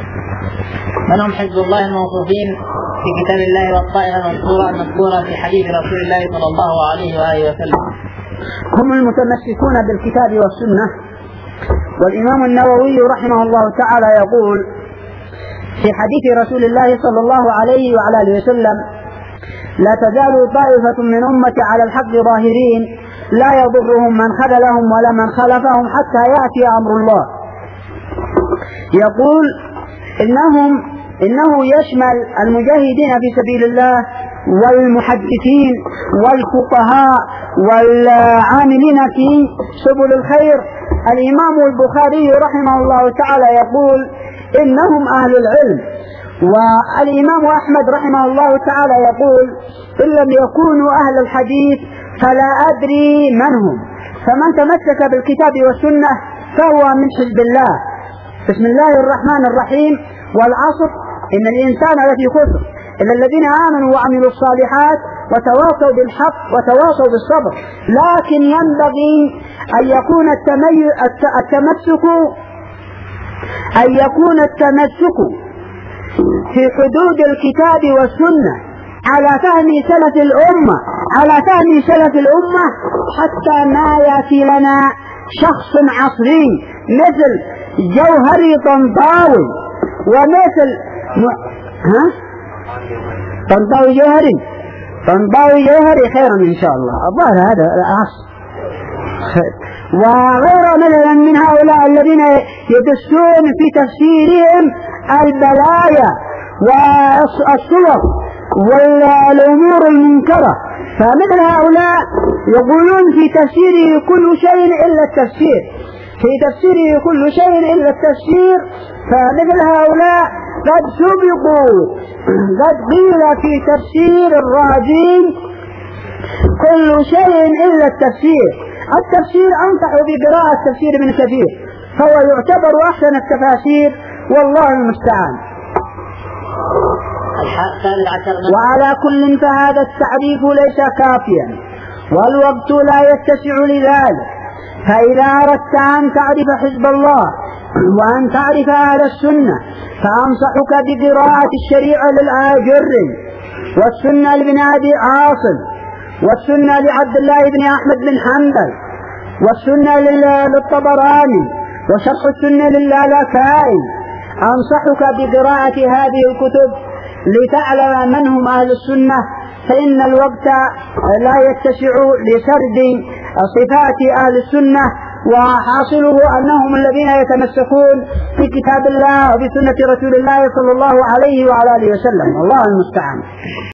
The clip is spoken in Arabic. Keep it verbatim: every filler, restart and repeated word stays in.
من هم حزب الله الموصوفين في كتاب الله والطائفة المذكورة المذكورة في حديث رسول الله صلى الله عليه وآله وسلم؟ هم المتمسكون بالكتاب والسنة. والإمام النووي رحمه الله تعالى يقول في حديث رسول الله صلى الله عليه وعلى آله وسلم: لا تزال طائفة من أمتي على الحق ظاهرين لا يضرهم من خذلهم ولا من خلفهم حتى يأتي أمر الله. يقول إنهم إنه يشمل المجاهدين في سبيل الله والمحدثين والفقهاء والعاملين في سبل الخير. الإمام البخاري رحمه الله تعالى يقول إنهم أهل العلم. والإمام أحمد رحمه الله تعالى يقول إن لم يكونوا أهل الحديث فلا أدري من هم. فمن تمسك بالكتاب والسنة فهو من حزب الله. بسم الله الرحمن الرحيم: والعصر إن الإنسان لفي خسر إلا الذين آمنوا وعملوا الصالحات وتواصوا بالحق وتواصوا بالصبر. لكن ينبغي أن يكون التمسك أن يكون التمسك في حدود الكتاب والسنة على فهم سلف الأمة على فهم سلف الأمة حتى ما يأتي لنا شخص عصري مثل جوهري طنطاوي ومثل م... ها؟ طنطاوي جوهري طنطاوي جوهري خيرا إن شاء الله. الظاهر هذا العصر خير. وغير مثلا من هؤلاء الذين يدسون في تفسيرهم البلايا والصور والأمور المنكرة. فمثل هؤلاء يقولون في تفسيره كل شيء إلا التفسير في تفسيره كل شيء إلا التفسير. فمثل هؤلاء قد سبقوا قد قيل في تفسير الرازي كل شيء إلا التفسير. التفسير أنصح بقراءة تفسير ابن كثير فهو يعتبر أحسن التفاسير والله المستعان. وعلى كل فهذا التعريف ليس كافيا والوقت لا يتسع لذلك. فإذا أردت أن تعرف حزب الله وأن تعرف أهل السنة فأنصحك بقراءة الشريعة للآجري والسنة لابن أبي عاصم والسنة لعبد الله بن أحمد بن حنبل والسنة للطبراني وشرح السنة للالكائي. أنصحك بقراءة هذه الكتب لتعلم من هم أهل السنة، فإن الوقت لا يتسع لسرد صفات أهل السنة، وحاصله أنهم الذين يتمسكون في كتاب الله وبسنة رسول الله صلى الله عليه وعلى آله وسلم. الله المستعان.